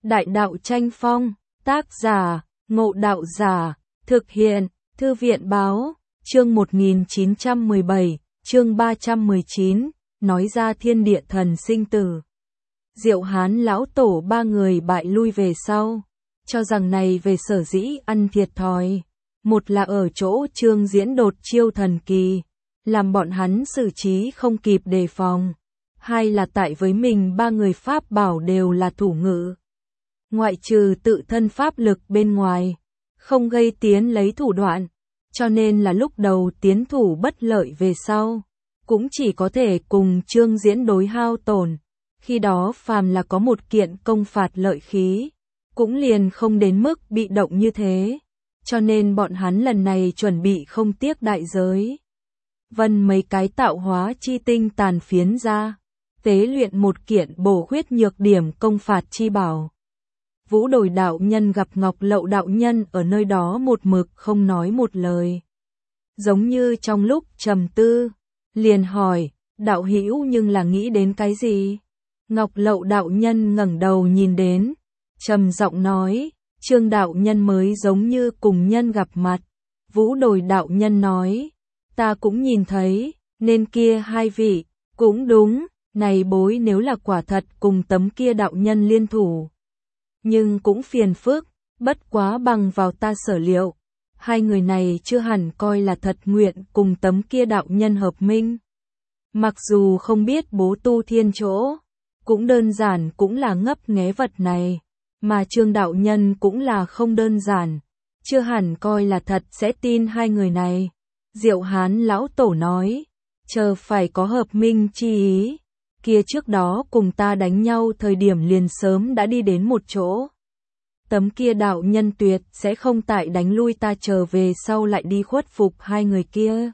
Đại đạo tranh phong, tác giả, Ngộ Đạo Giả, thực hiện, Thư viện báo, chương 1917, chương 319, nói ra thiên địa thần sinh tử. Diệu Hán lão tổ ba người bại lui về sau, cho rằng này về sở dĩ ăn thiệt thòi. Một là ở chỗ Trương Diễn đột chiêu thần kỳ, làm bọn hắn xử trí không kịp đề phòng. Hai là tại với mình ba người pháp bảo đều là thủ ngữ. Ngoại trừ tự thân pháp lực bên ngoài, không gây tiến lấy thủ đoạn, cho nên là lúc đầu tiến thủ bất lợi về sau, cũng chỉ có thể cùng Trương Diễn đối hao tổn. Khi đó phàm là có một kiện công phạt lợi khí, cũng liền không đến mức bị động như thế, cho nên bọn hắn lần này chuẩn bị không tiếc đại giới. Vân mấy cái tạo hóa chi tinh tàn phiến ra, tế luyện một kiện bổ khuyết nhược điểm công phạt chi bảo. Vũ Đồi đạo nhân gặp Ngọc Lậu đạo nhân ở nơi đó một mực không nói một lời. Giống như trong lúc trầm tư, liền hỏi, đạo hữu nhưng là nghĩ đến cái gì? Ngọc Lậu đạo nhân ngẩng đầu nhìn đến, trầm giọng nói, Trương đạo nhân mới giống như cùng nhân gặp mặt. Vũ Đồi đạo nhân nói, ta cũng nhìn thấy, nên kia hai vị, cũng đúng, này bối nếu là quả thật cùng tấm kia đạo nhân liên thủ. Nhưng cũng phiền phức, bất quá bằng vào ta sở liệu, hai người này chưa hẳn coi là thật nguyện cùng tấm kia đạo nhân hợp minh. Mặc dù không biết bố tu thiên chỗ, cũng đơn giản cũng là ngấp nghé vật này, mà Trương đạo nhân cũng là không đơn giản, chưa hẳn coi là thật sẽ tin hai người này. Diệu Hán lão tổ nói, chờ phải có hợp minh chi ý, kia trước đó cùng ta đánh nhau thời điểm liền sớm đã đi đến một chỗ. Tấm kia đạo nhân tuyệt sẽ không tại đánh lui ta trở về sau lại đi khuất phục hai người kia.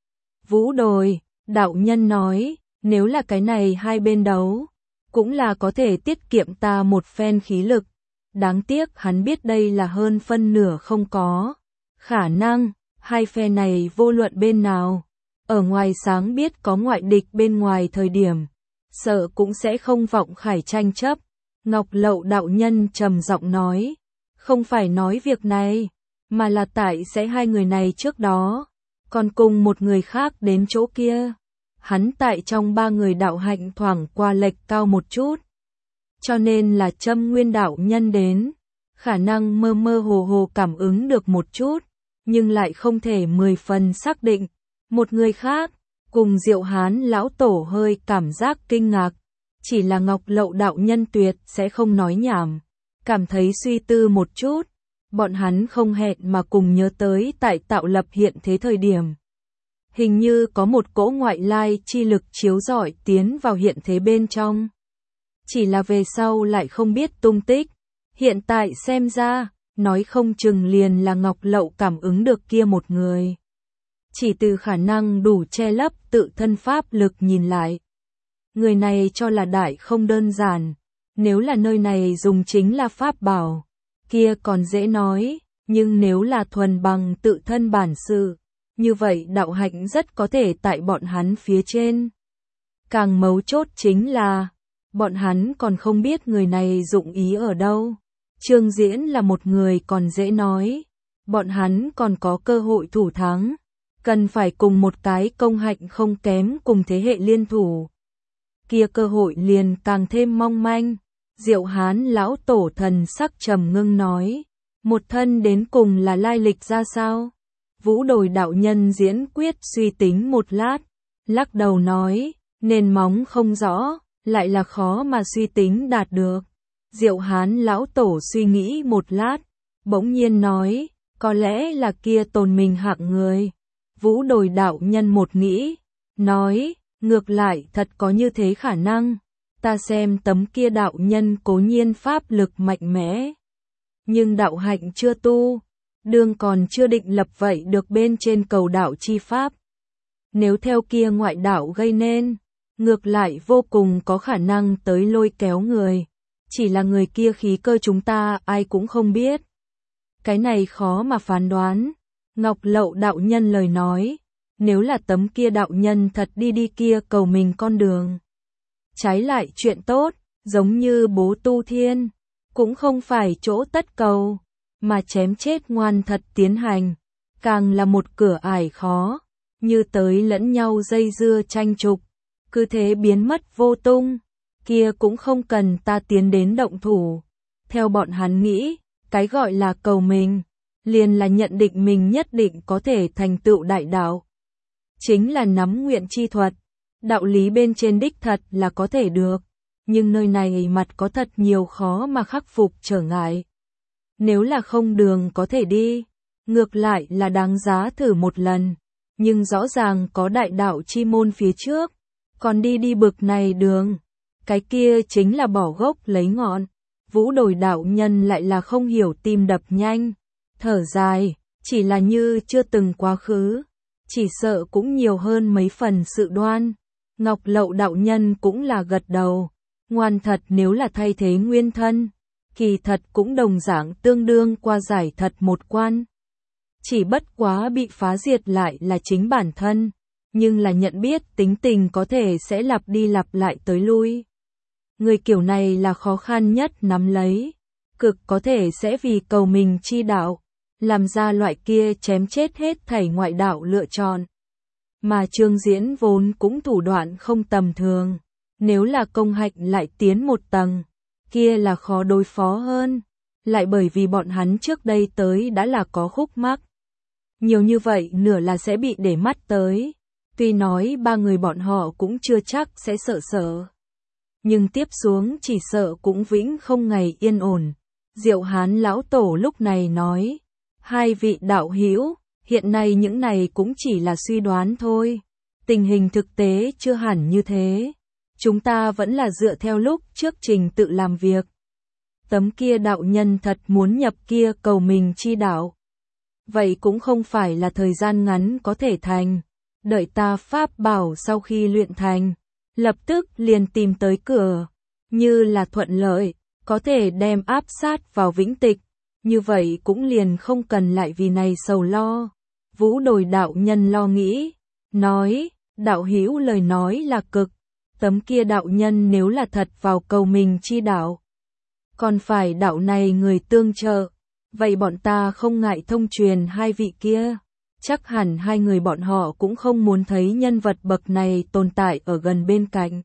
Vũ Đồi, đạo nhân nói, nếu là cái này hai bên đấu, cũng là có thể tiết kiệm ta một phen khí lực. Đáng tiếc hắn biết đây là hơn phân nửa không có khả năng, hai phe này vô luận bên nào, ở ngoài sáng biết có ngoại địch bên ngoài thời điểm, sợ cũng sẽ không vọng khải tranh chấp. Ngọc Lậu đạo nhân trầm giọng nói, không phải nói việc này, mà là tại sẽ hai người này trước đó, còn cùng một người khác đến chỗ kia. Hắn tại trong ba người đạo hạnh thoảng qua lệch cao một chút, cho nên là Châm Nguyên đạo nhân đến, khả năng mơ mơ hồ hồ cảm ứng được một chút, nhưng lại không thể 10 phần xác định. Một người khác, cùng Diệu Hán lão tổ hơi cảm giác kinh ngạc, chỉ là Ngọc Lậu đạo nhân tuyệt sẽ không nói nhảm, cảm thấy suy tư một chút, bọn hắn không hẹn mà cùng nhớ tới tại tạo lập hiện thế thời điểm. Hình như có một cỗ ngoại lai chi lực chiếu rọi tiến vào hiện thế bên trong. Chỉ là về sau lại không biết tung tích, hiện tại xem ra, nói không chừng liền là Ngọc Lậu cảm ứng được kia một người. Chỉ từ khả năng đủ che lấp tự thân pháp lực nhìn lại. Người này cho là đại không đơn giản, nếu là nơi này dùng chính là pháp bảo, kia còn dễ nói, nhưng nếu là thuần bằng tự thân bản sự, như vậy đạo hạnh rất có thể tại bọn hắn phía trên. Càng mấu chốt chính là, bọn hắn còn không biết người này dụng ý ở đâu. Trương Diễn là một người còn dễ nói, bọn hắn còn có cơ hội thủ thắng, cần phải cùng một cái công hạnh không kém cùng thế hệ liên thủ. Kia cơ hội liền càng thêm mong manh. Diệu Hán lão tổ thần sắc trầm ngưng nói, một thân đến cùng là lai lịch ra sao? Vũ Đồi đạo nhân diễn quyết suy tính một lát, lắc đầu nói, nền móng không rõ, lại là khó mà suy tính đạt được. Diệu Hán lão tổ suy nghĩ một lát, bỗng nhiên nói, có lẽ là kia tồn mình hạng người. Vũ Đồi đạo nhân một nghĩ, nói, ngược lại thật có như thế khả năng. Ta xem tấm kia đạo nhân cố nhiên pháp lực mạnh mẽ, nhưng đạo hạnh chưa tu, đương còn chưa định lập vậy được bên trên cầu đạo chi pháp. Nếu theo kia ngoại đạo gây nên, ngược lại vô cùng có khả năng tới lôi kéo người, chỉ là người kia khí cơ chúng ta ai cũng không biết. Cái này khó mà phán đoán. Ngọc Lậu đạo nhân lời nói, nếu là tấm kia đạo nhân thật đi kia cầu mình con đường, trái lại chuyện tốt, giống như bố tu thiên, cũng không phải chỗ tất cầu, mà chém chết ngoan thật tiến hành, càng là một cửa ải khó, như tới lẫn nhau dây dưa tranh trục, cứ thế biến mất vô tung, kia cũng không cần ta tiến đến động thủ. Theo bọn hắn nghĩ, cái gọi là cầu mình, liền là nhận định mình nhất định có thể thành tựu đại đạo. Chính là nắm nguyện chi thuật, đạo lý bên trên đích thật là có thể được, nhưng nơi này mặt có thật nhiều khó mà khắc phục trở ngại. Nếu là không đường có thể đi, ngược lại là đáng giá thử một lần, nhưng rõ ràng có đại đạo chi môn phía trước, còn đi bực này đường, cái kia chính là bỏ gốc lấy ngọn. Vũ Đồi đạo nhân lại là không hiểu tim đập nhanh, thở dài, chỉ là như chưa từng quá khứ, chỉ sợ cũng nhiều hơn mấy phần sự đoan. Ngọc Lậu đạo nhân cũng là gật đầu, ngoan thật nếu là thay thế nguyên thân, kỳ thật cũng đồng dạng tương đương qua giải thật một quan. Chỉ bất quá bị phá diệt lại là chính bản thân, nhưng là nhận biết tính tình có thể sẽ lặp đi lặp lại tới lui. Người kiểu này là khó khăn nhất nắm lấy, cực có thể sẽ vì cầu mình chi đạo, làm ra loại kia chém chết hết thảy ngoại đạo lựa chọn. Mà Trương Diễn vốn cũng thủ đoạn không tầm thường, nếu là công hạnh lại tiến một tầng, kia là khó đối phó hơn, lại bởi vì bọn hắn trước đây tới đã là có khúc mắc. Nhiều như vậy nửa là sẽ bị để mắt tới, tuy nói ba người bọn họ cũng chưa chắc sẽ sợ. Nhưng tiếp xuống chỉ sợ cũng vĩnh không ngày yên ổn. Diệu Hán lão tổ lúc này nói, hai vị đạo hữu, hiện nay những này cũng chỉ là suy đoán thôi, tình hình thực tế chưa hẳn như thế. Chúng ta vẫn là dựa theo lúc trước trình tự làm việc. Tấm kia đạo nhân thật muốn nhập kia cầu mình chi đạo. Vậy cũng không phải là thời gian ngắn có thể thành, đợi ta pháp bảo sau khi luyện thành, lập tức liền tìm tới cửa, như là thuận lợi, có thể đem áp sát vào vĩnh tịch, như vậy cũng liền không cần lại vì này sầu lo. Vũ Đồi đạo nhân lo nghĩ, nói, đạo hữu lời nói là cực, tấm kia đạo nhân nếu là thật vào cầu mình chi đạo, còn phải đạo này người tương trợ, vậy bọn ta không ngại thông truyền hai vị kia. Chắc hẳn hai người bọn họ cũng không muốn thấy nhân vật bậc này tồn tại ở gần bên cạnh.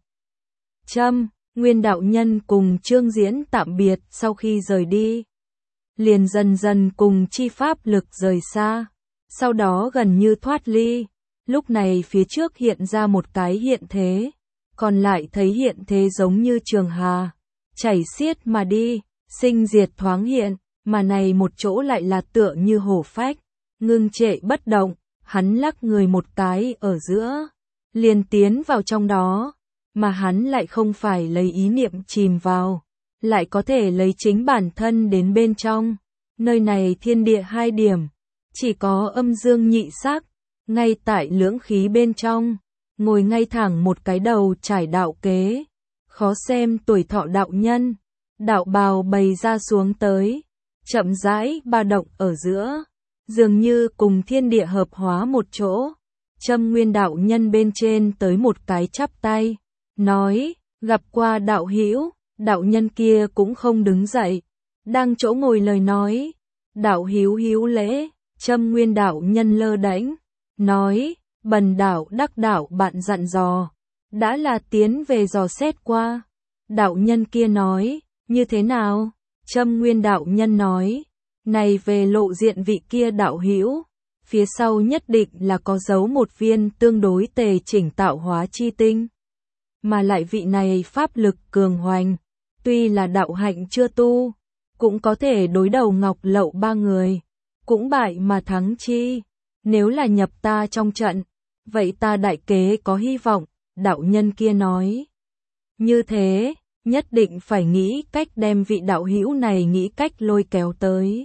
Nguyên đạo nhân cùng Trương Diễn tạm biệt sau khi rời đi, liền dần dần cùng chi pháp lực rời xa, sau đó gần như thoát ly. Lúc này phía trước hiện ra một cái hiện thế, còn lại thấy hiện thế giống như trường hà, chảy xiết mà đi, sinh diệt thoáng hiện, mà này một chỗ lại là tựa như hổ phách, ngưng trệ bất động, hắn lắc người một cái ở giữa, liền tiến vào trong đó, mà hắn lại không phải lấy ý niệm chìm vào, lại có thể lấy chính bản thân đến bên trong. Nơi này thiên địa hai điểm, chỉ có âm dương nhị sắc, ngay tại lưỡng khí bên trong, ngồi ngay thẳng một cái đầu trải đạo kế, khó xem tuổi thọ đạo nhân, đạo bào bày ra xuống tới, chậm rãi ba động ở giữa, dường như cùng thiên địa hợp hóa một chỗ. Nguyên đạo nhân bên trên tới một cái chắp tay, nói, gặp qua đạo hữu. Đạo nhân kia cũng không đứng dậy, đang chỗ ngồi lời nói, đạo hữu hữu lễ. Nguyên đạo nhân lơ đễnh, nói, bần đạo đắc đạo bạn dặn dò, đã là tiến về dò xét qua. Đạo nhân kia nói, như thế nào? Nguyên đạo nhân nói, này về lộ diện vị kia đạo hữu, phía sau nhất định là có giấu một viên tương đối tề chỉnh tạo hóa chi tinh. Mà lại vị này pháp lực cường hoành, tuy là đạo hạnh chưa tu, cũng có thể đối đầu Ngọc Lậu ba người, cũng bại mà thắng chi. Nếu là nhập ta trong trận, vậy ta đại kế có hy vọng. Đạo nhân kia nói, như thế, nhất định phải nghĩ cách đem vị đạo hữu này nghĩ cách lôi kéo tới.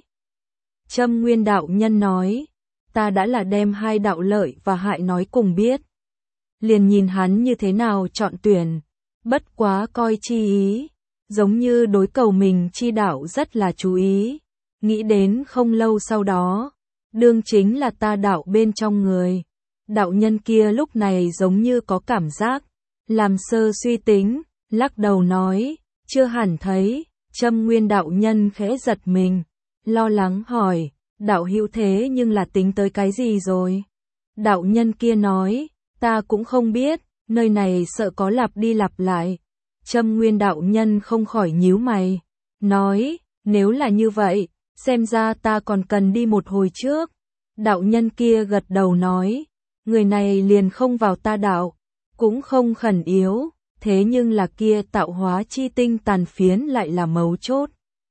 Nguyên đạo nhân nói, ta đã là đem hai đạo lợi và hại nói cùng biết, liền nhìn hắn như thế nào chọn tuyển, bất quá coi chi ý, giống như đối cầu mình chi đạo rất là chú ý, nghĩ đến không lâu sau đó, đương chính là ta đạo bên trong người. Đạo nhân kia lúc này giống như có cảm giác, làm sơ suy tính, lắc đầu nói, chưa hẳn thấy. Châm Nguyên đạo nhân khẽ giật mình, lo lắng hỏi, đạo hữu thế nhưng là tính tới cái gì rồi? Đạo nhân kia nói, ta cũng không biết, nơi này sợ có lặp đi lặp lại. Châm Nguyên đạo nhân không khỏi nhíu mày, nói, nếu là như vậy, xem ra ta còn cần đi một hồi trước. Đạo nhân kia gật đầu nói, người này liền không vào ta đạo, cũng không khẩn yếu, thế nhưng là kia tạo hóa chi tinh tàn phiến lại là mấu chốt.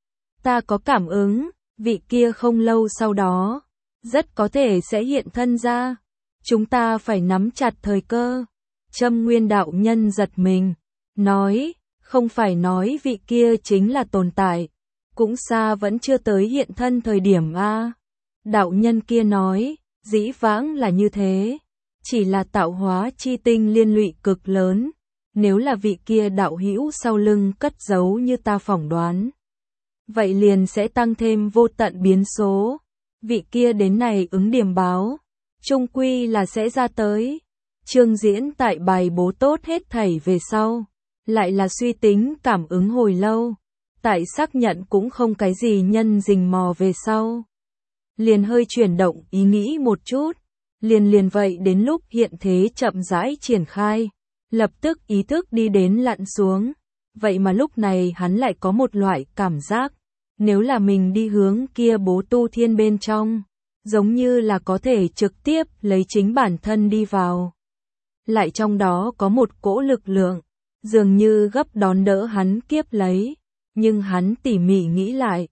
Ta có cảm ứng, vị kia không lâu sau đó, rất có thể sẽ hiện thân ra. Chúng ta phải nắm chặt thời cơ. Châm Nguyên đạo nhân giật mình, nói, không phải nói vị kia chính là tồn tại, cũng xa vẫn chưa tới hiện thân thời điểm a. Đạo nhân kia nói, dĩ vãng là như thế, chỉ là tạo hóa chi tinh liên lụy cực lớn, nếu là vị kia đạo hữu sau lưng cất giấu như ta phỏng đoán, vậy liền sẽ tăng thêm vô tận biến số. Vị kia đến này ứng điểm báo, chung quy là sẽ ra tới. Trương Diễn tại bài bố tốt hết thảy về sau, lại là suy tính cảm ứng hồi lâu, tại xác nhận cũng không cái gì nhân rình mò về sau, liền hơi chuyển động ý nghĩ một chút, liền vậy đến lúc hiện thế chậm rãi triển khai, lập tức ý thức đi đến lặn xuống, vậy mà lúc này hắn lại có một loại cảm giác, nếu là mình đi hướng kia bố tu thiên bên trong, giống như là có thể trực tiếp lấy chính bản thân đi vào. Lại trong đó có một cỗ lực lượng, dường như gấp đón đỡ hắn kiếp lấy, nhưng hắn tỉ mỉ nghĩ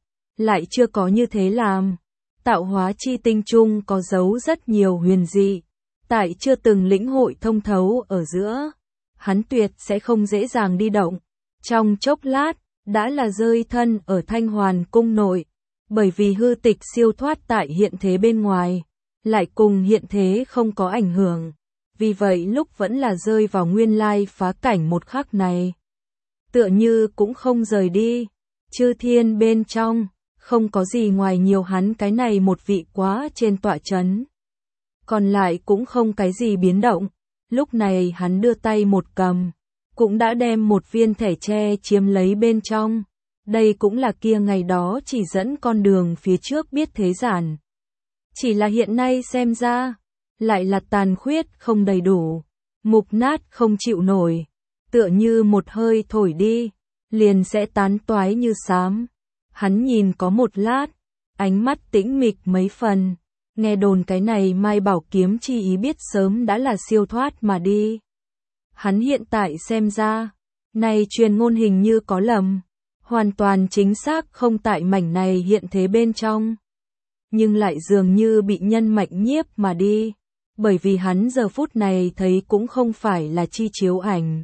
lại chưa có như thế làm. Tạo hóa chi tinh trung có giấu rất nhiều huyền dị, tại chưa từng lĩnh hội thông thấu ở giữa, hắn tuyệt sẽ không dễ dàng đi động. Trong chốc lát, đã là rơi thân ở Thanh Hoàn cung nội, bởi vì hư tịch siêu thoát tại hiện thế bên ngoài, lại cùng hiện thế không có ảnh hưởng. Vì vậy lúc vẫn là rơi vào nguyên lai phá cảnh một khắc này, tựa như cũng không rời đi. Chư thiên bên trong, không có gì ngoài nhiều hắn cái này một vị quá trên tọa chấn. Còn lại cũng không cái gì biến động. Lúc này hắn đưa tay một cầm, cũng đã đem một viên thẻ tre chiếm lấy bên trong. Đây cũng là kia ngày đó chỉ dẫn con đường phía trước biết thế giản. Chỉ là hiện nay xem ra, lại là tàn khuyết không đầy đủ, mục nát không chịu nổi, tựa như một hơi thổi đi, liền sẽ tán toái như xám. Hắn nhìn có một lát, ánh mắt tĩnh mịch mấy phần, nghe đồn cái này Mai Bảo kiếm chi ý biết sớm đã là siêu thoát mà đi. Hắn hiện tại xem ra, này truyền ngôn hình như có lầm, hoàn toàn chính xác không tại mảnh này hiện thế bên trong, nhưng lại dường như bị nhân mệnh nhiếp mà đi. Bởi vì hắn giờ phút này thấy cũng không phải là chi chiếu ảnh,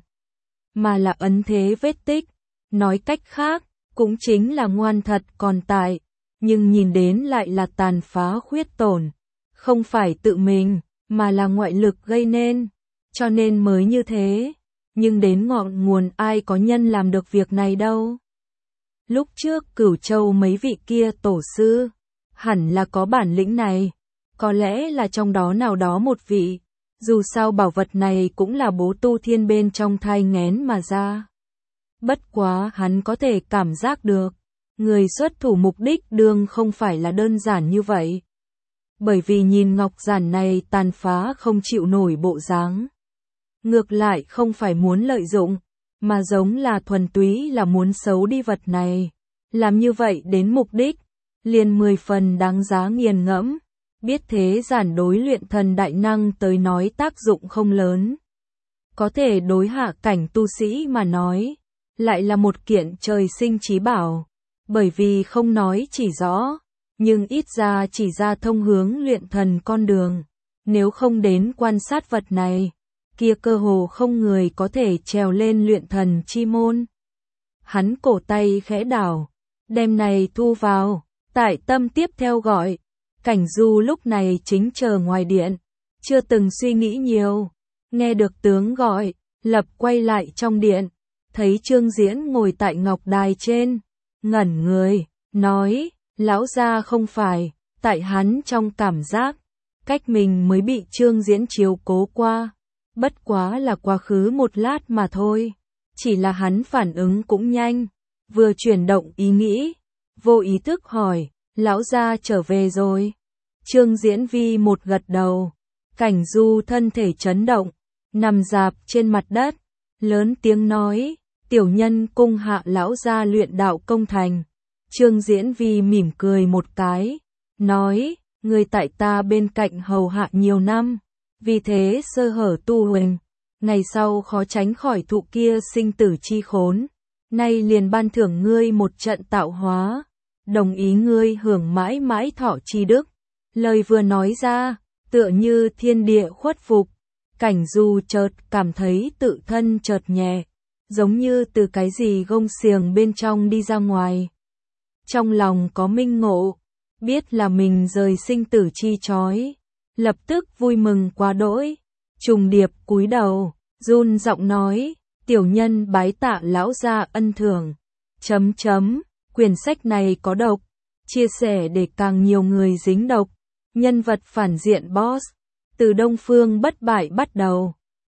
mà là ấn thế vết tích. Nói cách khác, cũng chính là ngoan thật còn tại, nhưng nhìn đến lại là tàn phá khuyết tổn. Không phải tự mình, mà là ngoại lực gây nên, cho nên mới như thế. Nhưng đến ngọn nguồn ai có nhân làm được việc này đâu. Lúc trước Cửu Châu mấy vị kia tổ sư, hẳn là có bản lĩnh này. Có lẽ là trong đó nào đó một vị, dù sao bảo vật này cũng là bố tu thiên bên trong thai nghén mà ra. Bất quá hắn có thể cảm giác được, người xuất thủ mục đích đương không phải là đơn giản như vậy. Bởi vì nhìn ngọc giản này tàn phá không chịu nổi bộ dáng. Ngược lại không phải muốn lợi dụng, mà giống là thuần túy là muốn xấu đi vật này. Làm như vậy đến mục đích, liền 10 phần đáng giá nghiền ngẫm. Biết thế giản đối luyện thần đại năng tới nói tác dụng không lớn. Có thể đối hạ cảnh tu sĩ mà nói, lại là một kiện trời sinh chí bảo. Bởi vì không nói chỉ rõ, nhưng ít ra chỉ ra thông hướng luyện thần con đường. Nếu không đến quan sát vật này, kia cơ hồ không người có thể trèo lên luyện thần chi môn. Hắn cổ tay khẽ đảo, đem này thu vào, tại tâm tiếp theo gọi. Cảnh Du lúc này chính chờ ngoài điện, chưa từng suy nghĩ nhiều, nghe được tướng gọi, lập quay lại trong điện, thấy Trương Diễn ngồi tại ngọc đài trên, ngẩn người, nói, lão gia không phải, tại hắn trong cảm giác, cách mình mới bị Trương Diễn chiếu cố qua, bất quá là quá khứ một lát mà thôi, chỉ là hắn phản ứng cũng nhanh, vừa chuyển động ý nghĩ, vô ý thức hỏi, lão gia trở về rồi. Trương Diễn Vi một gật đầu, Cảnh Du thân thể chấn động, nằm rạp trên mặt đất, lớn tiếng nói, tiểu nhân cung hạ lão gia luyện đạo công thành. Trương Diễn Vi mỉm cười một cái, nói, người tại ta bên cạnh hầu hạ nhiều năm, vì thế sơ hở tu huỳnh, ngày sau khó tránh khỏi thụ kia sinh tử chi khốn, nay liền ban thưởng ngươi một trận tạo hóa, đồng ý ngươi hưởng mãi mãi thọ chi đức. Lời vừa nói ra, tựa như thiên địa khuất phục, Cảnh Du chợt cảm thấy tự thân chợt nhẹ, giống như từ cái gì gông xiềng bên trong đi ra ngoài. Trong lòng có minh ngộ, biết là mình rời sinh tử chi chói, lập tức vui mừng quá đỗi, trùng điệp cúi đầu, run giọng nói, tiểu nhân bái tạ lão gia ân thưởng. Quyển sách này có độc, chia sẻ để càng nhiều người dính độc. Nhân vật phản diện boss, từ Đông Phương bất bại bắt đầu.